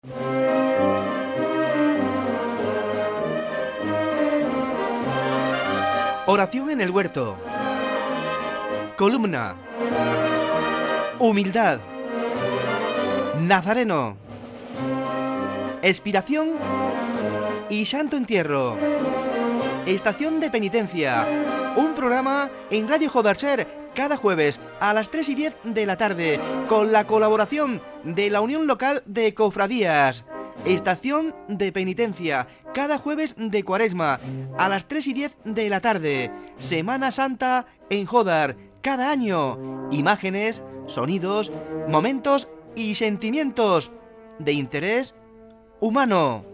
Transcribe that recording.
Oración en el huerto. Columna. Humildad. Nazareno. Expiración y santo entierro. Estación de penitencia. Un programa en Radio Jodarser cada jueves a las 3:10 de la tarde con la colaboración de la Unión Local de Cofradías. Estación de penitencia cada jueves de Cuaresma a las 3:10 de la tarde. Semana Santa en Jodar cada año. Imágenes, sonidos, momentos y sentimientos de interés humano.